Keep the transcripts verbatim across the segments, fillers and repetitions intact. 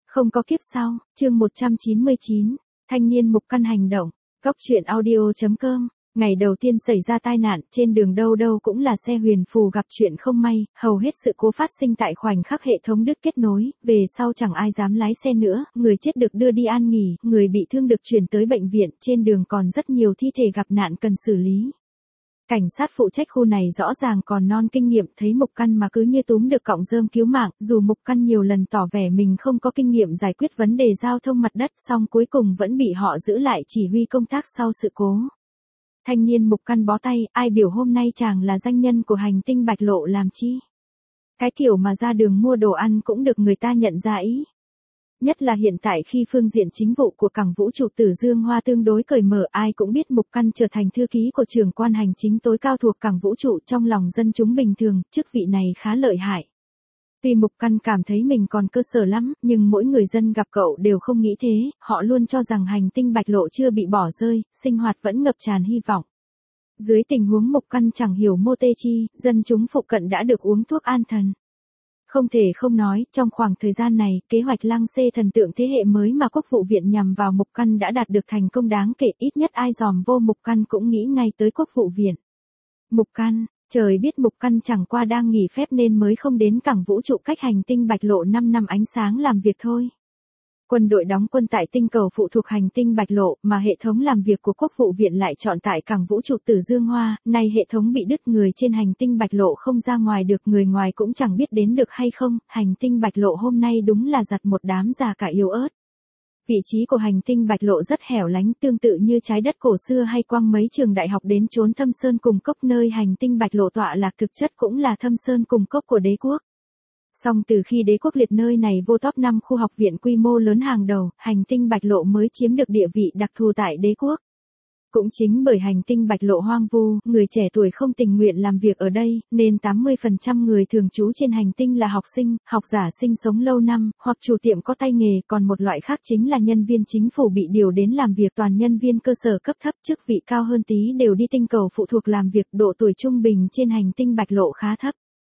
Không có kiếp sau, chương một trăm chín mươi chín, thanh niên Mục Căn hành động, góc truyện audio chấm com. Ngày đầu tiên xảy ra tai nạn, trên đường đâu đâu cũng là xe huyền phù gặp chuyện không may, hầu hết sự cố phát sinh tại khoảnh khắc hệ thống đứt kết nối, về sau chẳng ai dám lái xe nữa, người chết được đưa đi an nghỉ, người bị thương được chuyển tới bệnh viện, trên đường còn rất nhiều thi thể gặp nạn cần xử lý. Cảnh sát phụ trách khu này rõ ràng còn non kinh nghiệm, thấy Mục Căn mà cứ như túm được cọng rơm cứu mạng, dù Mục Căn nhiều lần tỏ vẻ mình không có kinh nghiệm giải quyết vấn đề giao thông mặt đất, song cuối cùng vẫn bị họ giữ lại chỉ huy công tác sau sự cố. Thanh niên Mục Căn bó tay, ai biểu hôm nay chàng là danh nhân của hành tinh Bạch Lộ làm chi? Cái kiểu mà ra đường mua đồ ăn cũng được người ta nhận ra ý. Nhất là hiện tại khi phương diện chính vụ của cảng vũ trụ Tử Dương Hoa tương đối cởi mở, ai cũng biết Mục Căn trở thành thư ký của trưởng quan hành chính tối cao thuộc cảng vũ trụ, trong lòng dân chúng bình thường, chức vị này khá lợi hại. Tuy Mục Căn cảm thấy mình còn cơ sở lắm, nhưng mỗi người dân gặp cậu đều không nghĩ thế, họ luôn cho rằng hành tinh Bạch Lộ chưa bị bỏ rơi, sinh hoạt vẫn ngập tràn hy vọng. Dưới tình huống Mục Căn chẳng hiểu mô tê chi, dân chúng phụ cận đã được uống thuốc an thần. Không thể không nói, trong khoảng thời gian này, kế hoạch lăng xê thần tượng thế hệ mới mà Quốc vụ viện nhằm vào Mục Căn đã đạt được thành công đáng kể, ít nhất ai dòm vô Mục Căn cũng nghĩ ngay tới Quốc vụ viện. Mục Căn, trời biết Mục Căn chẳng qua đang nghỉ phép nên mới không đến cảng vũ trụ cách hành tinh Bạch Lộ năm năm ánh sáng làm việc thôi. Quân đội đóng quân tại tinh cầu phụ thuộc hành tinh Bạch Lộ, mà hệ thống làm việc của Quốc vụ viện lại chọn tại cảng vũ trụ Tử Dương Hoa, nay hệ thống bị đứt, người trên hành tinh Bạch Lộ không ra ngoài được, người ngoài cũng chẳng biết đến được hay không, hành tinh Bạch Lộ hôm nay đúng là giặt một đám già cả yếu ớt. Vị trí của hành tinh Bạch Lộ rất hẻo lánh, tương tự như trái đất cổ xưa hay quăng mấy trường đại học đến chốn thâm sơn cùng cốc, nơi hành tinh Bạch Lộ tọa lạc thực chất cũng là thâm sơn cùng cốc của đế quốc. Song từ khi đế quốc liệt nơi này vô top năm khu học viện quy mô lớn hàng đầu, hành tinh Bạch Lộ mới chiếm được địa vị đặc thù tại đế quốc. Cũng chính bởi hành tinh Bạch Lộ hoang vu, người trẻ tuổi không tình nguyện làm việc ở đây, nên tám mươi phần trăm người thường trú trên hành tinh là học sinh, học giả sinh sống lâu năm, hoặc chủ tiệm có tay nghề, còn một loại khác chính là nhân viên chính phủ bị điều đến làm việc, toàn nhân viên cơ sở cấp thấp, chức vị cao hơn tí đều đi tinh cầu phụ thuộc làm việc, độ tuổi trung bình trên hành tinh Bạch Lộ khá thấp.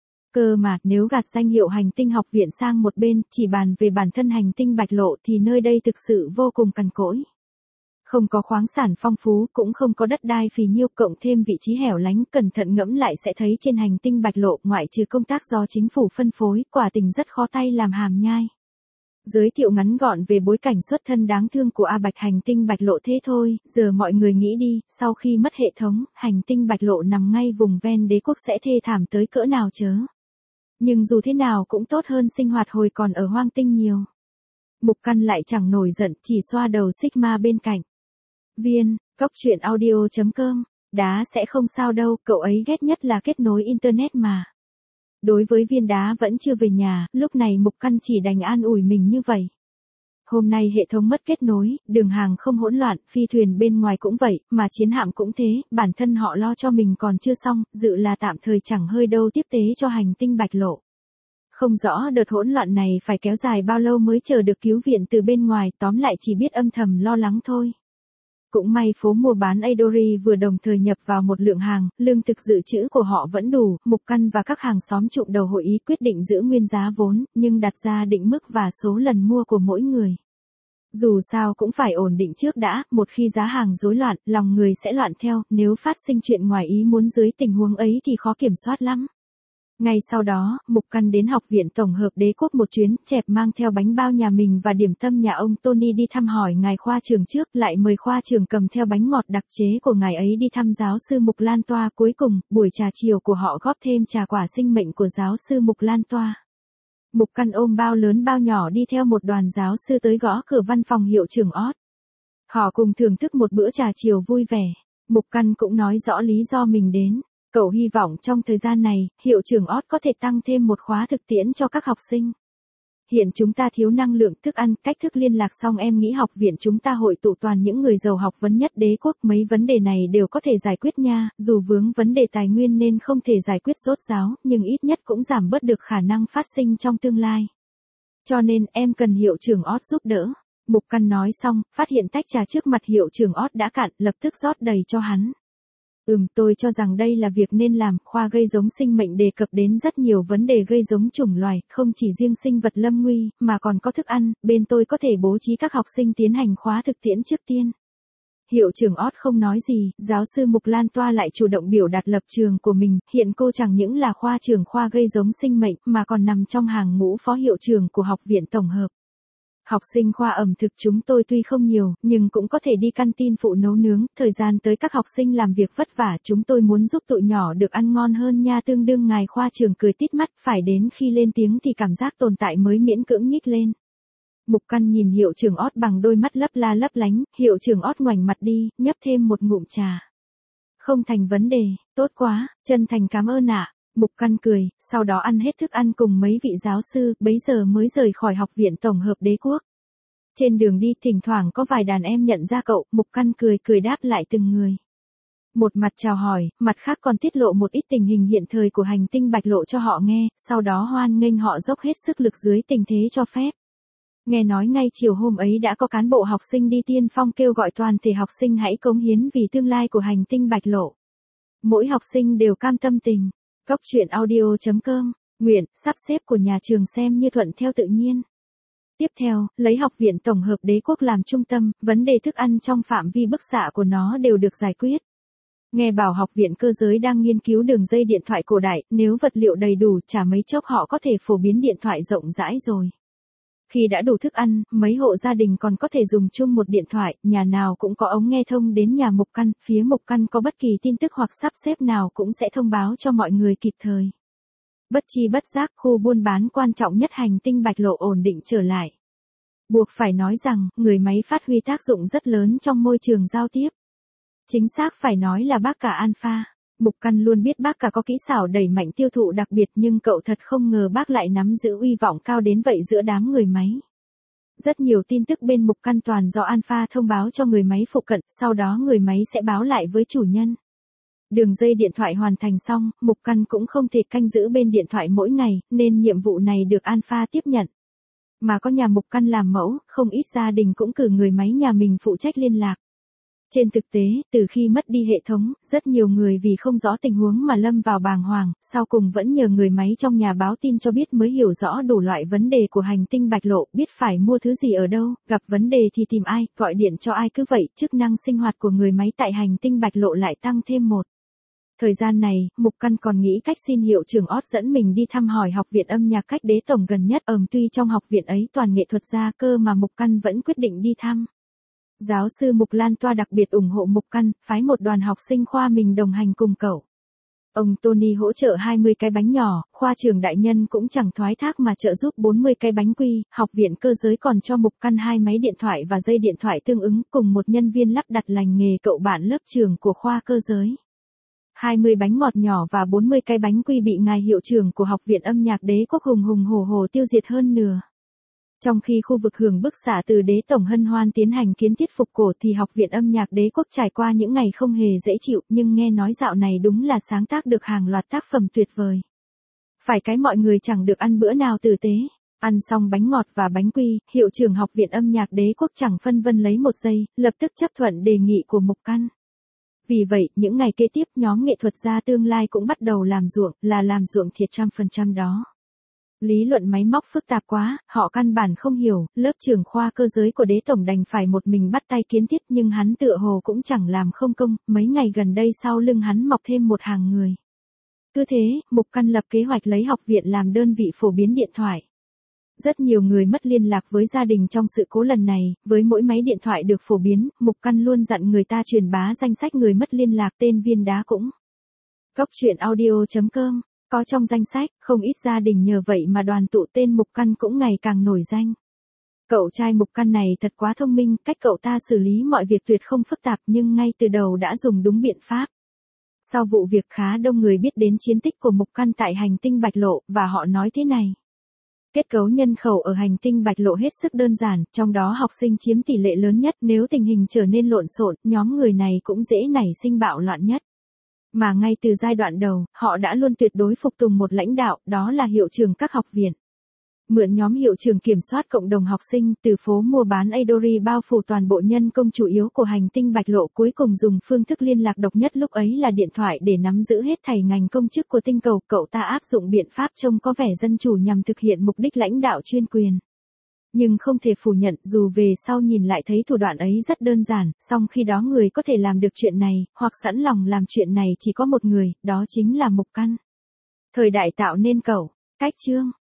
Cơ mà, nếu gạt danh hiệu hành tinh học viện sang một bên, chỉ bàn về bản thân hành tinh Bạch Lộ thì nơi đây thực sự vô cùng cằn cỗi. Không có khoáng sản phong phú, cũng không có đất đai phì nhiêu, cộng thêm vị trí hẻo lánh, cẩn thận ngẫm lại sẽ thấy trên hành tinh Bạch Lộ, ngoại trừ công tác do chính phủ phân phối, quả tình rất khó tay làm hàm nhai. Giới thiệu ngắn gọn về bối cảnh xuất thân đáng thương của A Bạch hành tinh Bạch Lộ thế thôi, giờ mọi người nghĩ đi, sau khi mất hệ thống, hành tinh Bạch Lộ nằm ngay vùng ven đế quốc sẽ thê thảm tới cỡ nào chớ. Nhưng dù thế nào cũng tốt hơn sinh hoạt hồi còn ở hoang tinh nhiều. Mục Căn lại chẳng nổi giận, chỉ xoa đầu Sigma bên cạnh. Viên, góc truyện audio chấm com, đá sẽ không sao đâu, cậu ấy ghét nhất là kết nối internet mà. Đối với Viên đá vẫn chưa về nhà, lúc này Mục Căn chỉ đành an ủi mình như vậy. Hôm nay hệ thống mất kết nối, đường hàng không hỗn loạn, phi thuyền bên ngoài cũng vậy, mà chiến hạm cũng thế, bản thân họ lo cho mình còn chưa xong, dự là tạm thời chẳng hơi đâu tiếp tế cho hành tinh Bạch Lộ. Không rõ đợt hỗn loạn này phải kéo dài bao lâu mới chờ được cứu viện từ bên ngoài, tóm lại chỉ biết âm thầm lo lắng thôi. Cũng may phố mua bán Adori vừa đồng thời nhập vào một lượng hàng, lương thực dự trữ của họ vẫn đủ, Mục Căn và các hàng xóm trụm đầu hội ý quyết định giữ nguyên giá vốn, nhưng đặt ra định mức và số lần mua của mỗi người. Dù sao cũng phải ổn định trước đã, một khi giá hàng rối loạn, lòng người sẽ loạn theo, nếu phát sinh chuyện ngoài ý muốn dưới tình huống ấy thì khó kiểm soát lắm. Ngay sau đó, Mục Căn đến học viện tổng hợp đế quốc một chuyến, chẹp mang theo bánh bao nhà mình và điểm tâm nhà ông Tony đi thăm hỏi ngài khoa trưởng trước, lại mời khoa trưởng cầm theo bánh ngọt đặc chế của ngài ấy đi thăm giáo sư Mục Lan Toa. Cuối cùng, buổi trà chiều của họ góp thêm trà quả sinh mệnh của giáo sư Mục Lan Toa. Mục Căn ôm bao lớn bao nhỏ đi theo một đoàn giáo sư tới gõ cửa văn phòng hiệu trưởng Ott. Họ cùng thưởng thức một bữa trà chiều vui vẻ. Mục Căn cũng nói rõ lý do mình đến. Cậu hy vọng trong thời gian này, hiệu trưởng Ott có thể tăng thêm một khóa thực tiễn cho các học sinh. Hiện chúng ta thiếu năng lượng, thức ăn, cách thức liên lạc, xong em nghĩ học viện chúng ta hội tụ toàn những người giàu học vấn nhất đế quốc, mấy vấn đề này đều có thể giải quyết nha, dù vướng vấn đề tài nguyên nên không thể giải quyết rốt ráo, nhưng ít nhất cũng giảm bớt được khả năng phát sinh trong tương lai. Cho nên em cần hiệu trưởng Ott giúp đỡ. Mục Căn nói xong, phát hiện tách trà trước mặt hiệu trưởng Ott đã cạn, lập tức rót đầy cho hắn. Ừm, tôi cho rằng đây là việc nên làm, khoa gây giống sinh mệnh đề cập đến rất nhiều vấn đề gây giống chủng loài, không chỉ riêng sinh vật lâm nguy, mà còn có thức ăn, bên tôi có thể bố trí các học sinh tiến hành khóa thực tiễn trước tiên. Hiệu trưởng Ott không nói gì, giáo sư Mục Lan Toa lại chủ động biểu đạt lập trường của mình, hiện cô chẳng những là khoa trưởng khoa gây giống sinh mệnh, mà còn nằm trong hàng ngũ phó hiệu trưởng của học viện tổng hợp. Học sinh khoa ẩm thực chúng tôi tuy không nhiều, nhưng cũng có thể đi căn tin phụ nấu nướng, thời gian tới các học sinh làm việc vất vả, chúng tôi muốn giúp tụi nhỏ được ăn ngon hơn nha. Tương đương ngài khoa trưởng cười tít mắt, phải đến khi lên tiếng thì cảm giác tồn tại mới miễn cưỡng nhích lên. Mục Căn nhìn hiệu trưởng Ott bằng đôi mắt lấp la lấp lánh, hiệu trưởng Ott ngoảnh mặt đi, nhấp thêm một ngụm trà. Không thành vấn đề, tốt quá, chân thành cảm ơn ạ. Mục Căn cười, sau đó ăn hết thức ăn cùng mấy vị giáo sư, bấy giờ mới rời khỏi học viện tổng hợp đế quốc. Trên đường đi thỉnh thoảng có vài đàn em nhận ra cậu, Mục Căn cười cười đáp lại từng người. Một mặt chào hỏi, mặt khác còn tiết lộ một ít tình hình hiện thời của hành tinh Bạch Lộ cho họ nghe, sau đó hoan nghênh họ dốc hết sức lực dưới tình thế cho phép. Nghe nói ngay chiều hôm ấy đã có cán bộ học sinh đi tiên phong kêu gọi toàn thể học sinh hãy cống hiến vì tương lai của hành tinh Bạch Lộ. Mỗi học sinh đều cam tâm tình. Cốc truyện audio chấm com, nguyện, sắp xếp của nhà trường xem như thuận theo tự nhiên. Tiếp theo, lấy học viện tổng hợp đế quốc làm trung tâm, vấn đề thức ăn trong phạm vi bức xạ của nó đều được giải quyết. Nghe bảo học viện cơ giới đang nghiên cứu đường dây điện thoại cổ đại, nếu vật liệu đầy đủ chả mấy chốc họ có thể phổ biến điện thoại rộng rãi rồi. Khi đã đủ thức ăn, mấy hộ gia đình còn có thể dùng chung một điện thoại, nhà nào cũng có ống nghe thông đến nhà Mục Căn, phía Mục Căn có bất kỳ tin tức hoặc sắp xếp nào cũng sẽ thông báo cho mọi người kịp thời. Bất chi bất giác, khu buôn bán quan trọng nhất hành tinh Bạch Lộ ổn định trở lại. Buộc phải nói rằng, người máy phát huy tác dụng rất lớn trong môi trường giao tiếp. Chính xác phải nói là bác cả Alpha. Mục Căn luôn biết bác cả có kỹ xảo đẩy mạnh tiêu thụ đặc biệt nhưng cậu thật không ngờ bác lại nắm giữ uy vọng cao đến vậy giữa đám người máy. Rất nhiều tin tức bên Mục Căn toàn do Alpha thông báo cho người máy phụ cận, sau đó người máy sẽ báo lại với chủ nhân. Đường dây điện thoại hoàn thành xong, Mục Căn cũng không thể canh giữ bên điện thoại mỗi ngày, nên nhiệm vụ này được Alpha tiếp nhận. Mà có nhà Mục Căn làm mẫu, không ít gia đình cũng cử người máy nhà mình phụ trách liên lạc. Trên thực tế, từ khi mất đi hệ thống, rất nhiều người vì không rõ tình huống mà lâm vào bàng hoàng, sau cùng vẫn nhờ người máy trong nhà báo tin cho biết mới hiểu rõ đủ loại vấn đề của hành tinh Bạch Lộ, biết phải mua thứ gì ở đâu, gặp vấn đề thì tìm ai, gọi điện cho ai, cứ vậy, chức năng sinh hoạt của người máy tại hành tinh Bạch Lộ lại tăng thêm một. Thời gian này, Mục Căn còn nghĩ cách xin hiệu trưởng Ott dẫn mình đi thăm hỏi học viện âm nhạc cách đế tổng gần nhất, ờm tuy trong học viện ấy toàn nghệ thuật gia cơ mà Mục Căn vẫn quyết định đi thăm. Giáo sư Mục Lan Toa đặc biệt ủng hộ Mục Căn, phái một đoàn học sinh khoa mình đồng hành cùng cậu. Ông Tony hỗ trợ hai mươi cái bánh nhỏ, khoa trưởng đại nhân cũng chẳng thoái thác mà trợ giúp bốn mươi cái bánh quy, học viện cơ giới còn cho Mục Căn hai máy điện thoại và dây điện thoại tương ứng cùng một nhân viên lắp đặt lành nghề cậu bạn lớp trưởng của khoa cơ giới. hai mươi bánh ngọt nhỏ và bốn mươi cái bánh quy bị ngài hiệu trưởng của học viện âm nhạc đế quốc hùng hùng hổ hổ tiêu diệt hơn nửa. Trong khi khu vực hưởng bức xạ từ đế tổng hân hoan tiến hành kiến thiết phục cổ thì học viện âm nhạc đế quốc trải qua những ngày không hề dễ chịu, nhưng nghe nói dạo này đúng là sáng tác được hàng loạt tác phẩm tuyệt vời. Phải cái mọi người chẳng được ăn bữa nào tử tế. Ăn xong bánh ngọt và bánh quy, hiệu trưởng học viện âm nhạc đế quốc chẳng phân vân lấy một giây, lập tức chấp thuận đề nghị của Mục Căn. Vì vậy, những ngày kế tiếp nhóm nghệ thuật gia tương lai cũng bắt đầu làm ruộng, là làm ruộng thiệt trăm phần trăm đó. Lý luận máy móc phức tạp quá, họ căn bản không hiểu, lớp trưởng khoa cơ giới của đế tổng đành phải một mình bắt tay kiến thiết nhưng hắn tựa hồ cũng chẳng làm không công, mấy ngày gần đây sau lưng hắn mọc thêm một hàng người. Cứ thế, Mục Căn lập kế hoạch lấy học viện làm đơn vị phổ biến điện thoại. Rất nhiều người mất liên lạc với gia đình trong sự cố lần này, với mỗi máy điện thoại được phổ biến, Mục Căn luôn dặn người ta truyền bá danh sách người mất liên lạc tên viên đá cũng. Cốc truyện audio chấm com, có trong danh sách, không ít gia đình nhờ vậy mà đoàn tụ tên Mục Căn cũng ngày càng nổi danh. Cậu trai Mục Căn này thật quá thông minh, cách cậu ta xử lý mọi việc tuyệt không phức tạp nhưng ngay từ đầu đã dùng đúng biện pháp. Sau vụ việc khá đông người biết đến chiến tích của Mục Căn tại hành tinh Bạch Lộ, và họ nói thế này. Kết cấu nhân khẩu ở hành tinh Bạch Lộ hết sức đơn giản, trong đó học sinh chiếm tỷ lệ lớn nhất, nếu tình hình trở nên lộn xộn, nhóm người này cũng dễ nảy sinh bạo loạn nhất. Mà ngay từ giai đoạn đầu, họ đã luôn tuyệt đối phục tùng một lãnh đạo, đó là hiệu trưởng các học viện. Mượn nhóm hiệu trưởng kiểm soát cộng đồng học sinh từ phố mua bán Adori bao phủ toàn bộ nhân công chủ yếu của hành tinh Bạch Lộ, cuối cùng dùng phương thức liên lạc độc nhất lúc ấy là điện thoại để nắm giữ hết thảy ngành công chức của tinh cầu. Cậu ta áp dụng biện pháp trông có vẻ dân chủ nhằm thực hiện mục đích lãnh đạo chuyên quyền. Nhưng không thể phủ nhận, dù về sau nhìn lại thấy thủ đoạn ấy rất đơn giản, song khi đó người có thể làm được chuyện này, hoặc sẵn lòng làm chuyện này chỉ có một người, đó chính là Mục Căn. Thời đại tạo nên cậu. Cách chương